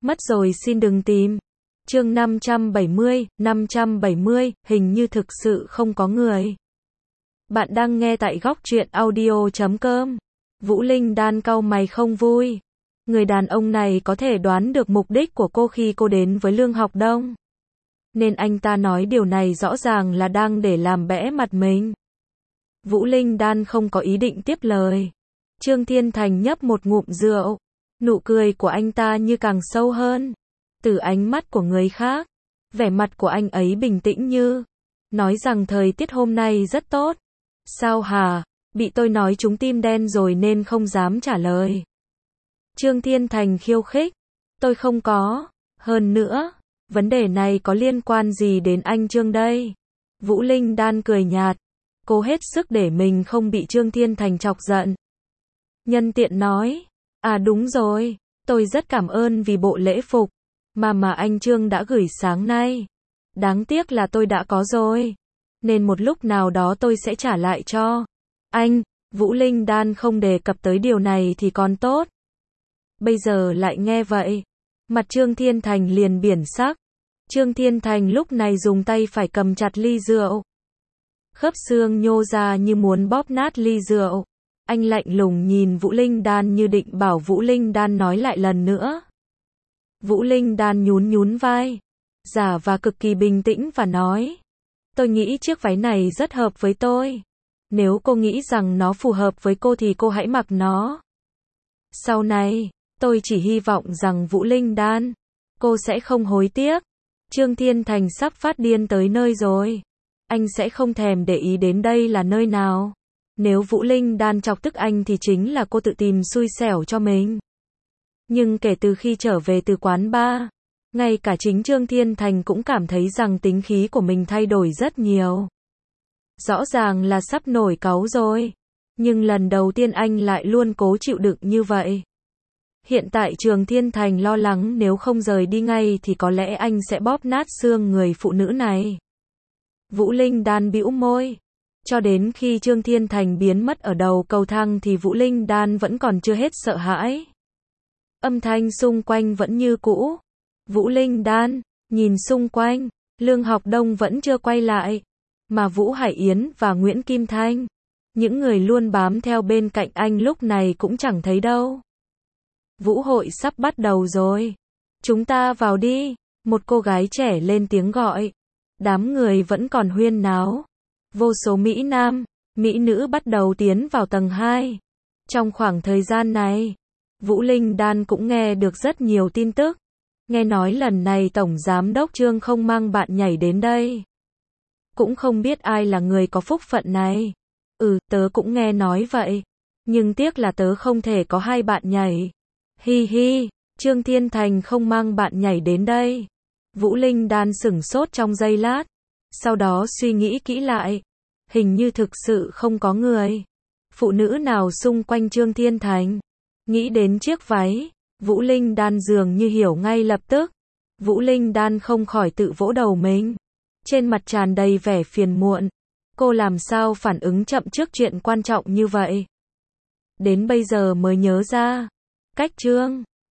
Mất rồi xin đừng tìm. Chương 570, hình như thực sự không có người. Bạn đang nghe tại góc truyện audio.com. Vũ Linh Đan cau mày không vui. Người đàn ông này có thể đoán được mục đích của cô khi cô đến với Lương Học Đông. Nên anh ta nói điều này rõ ràng là đang để làm bẽ mặt mình. Vũ Linh Đan không có ý định tiếp lời. Trương Thiên Thành nhấp một ngụm rượu. Nụ cười của anh ta như càng sâu hơn. Từ ánh mắt của người khác, vẻ mặt của anh ấy bình tĩnh như nói rằng thời tiết hôm nay rất tốt. Sao hả? Bị tôi nói trúng tim đen rồi nên không dám trả lời. Trương Thiên Thành khiêu khích. Tôi không có. Hơn nữa, vấn đề này có liên quan gì đến anh Trương đây? Vũ Linh Đan cười nhạt. Cô hết sức để mình không bị Trương Thiên Thành chọc giận. Nhân tiện nói. À đúng rồi, tôi rất cảm ơn vì bộ lễ phục mà anh Trương đã gửi sáng nay. Đáng tiếc là tôi đã có rồi, nên một lúc nào đó tôi sẽ trả lại cho anh. Vũ Linh Đan không đề cập tới điều này thì còn tốt. Bây giờ lại nghe vậy, mặt Trương Thiên Thành liền biển sắc. Trương Thiên Thành lúc này dùng tay phải cầm chặt ly rượu. Khớp xương nhô ra như muốn bóp nát ly rượu. Anh lạnh lùng nhìn Vũ Linh Đan như định bảo Vũ Linh Đan nói lại lần nữa. Vũ Linh Đan nhún vai, giả và cực kỳ bình tĩnh và nói. Tôi nghĩ chiếc váy này rất hợp với tôi. Nếu cô nghĩ rằng nó phù hợp với cô thì cô hãy mặc nó. Sau này, tôi chỉ hy vọng rằng Vũ Linh Đan, cô sẽ không hối tiếc. Trương Thiên Thành sắp phát điên tới nơi rồi. Anh sẽ không thèm để ý đến đây là nơi nào. Nếu Vũ Linh Đan chọc tức anh thì chính là cô tự tìm xui xẻo cho mình. Nhưng kể từ khi trở về từ quán bar, ngay cả chính Trương Thiên Thành cũng cảm thấy rằng tính khí của mình thay đổi rất nhiều. Rõ ràng là sắp nổi cáu rồi. Nhưng lần đầu tiên anh lại luôn cố chịu đựng như vậy. Hiện tại Trương Thiên Thành lo lắng nếu không rời đi ngay thì có lẽ anh sẽ bóp nát xương người phụ nữ này. Vũ Linh Đan bĩu môi. Cho đến khi Trương Thiên Thành biến mất ở đầu cầu thang thì Vũ Linh Đan vẫn còn chưa hết sợ hãi. Âm thanh xung quanh vẫn như cũ. Vũ Linh Đan nhìn xung quanh, Lương Học Đông vẫn chưa quay lại, mà Vũ Hải Yến và Nguyễn Kim Thanh, những người luôn bám theo bên cạnh anh lúc này cũng chẳng thấy đâu. Vũ hội sắp bắt đầu rồi. Chúng ta vào đi, một cô gái trẻ lên tiếng gọi. Đám người vẫn còn huyên náo. Vô số Mỹ Nam, Mỹ nữ bắt đầu tiến vào tầng 2. Trong khoảng thời gian này, Vũ Linh Đan cũng nghe được rất nhiều tin tức. Nghe nói lần này Tổng Giám đốc Trương không mang bạn nhảy đến đây. Cũng không biết ai là người có phúc phận này. Tớ cũng nghe nói vậy. Nhưng tiếc là tớ không thể có hai bạn nhảy. Hi hi, Trương Thiên Thành không mang bạn nhảy đến đây. Vũ Linh Đan sửng sốt trong giây lát. Sau đó suy nghĩ kỹ lại. Hình như thực sự không có người phụ nữ nào xung quanh Trương Thiên Thành. Nghĩ đến chiếc váy, Vũ Linh Đan dường như hiểu ngay lập tức. Vũ Linh Đan không khỏi tự vỗ đầu mình. Trên mặt tràn đầy vẻ phiền muộn. Cô làm sao phản ứng chậm trước chuyện quan trọng như vậy? Đến bây giờ mới nhớ ra. Cách Trương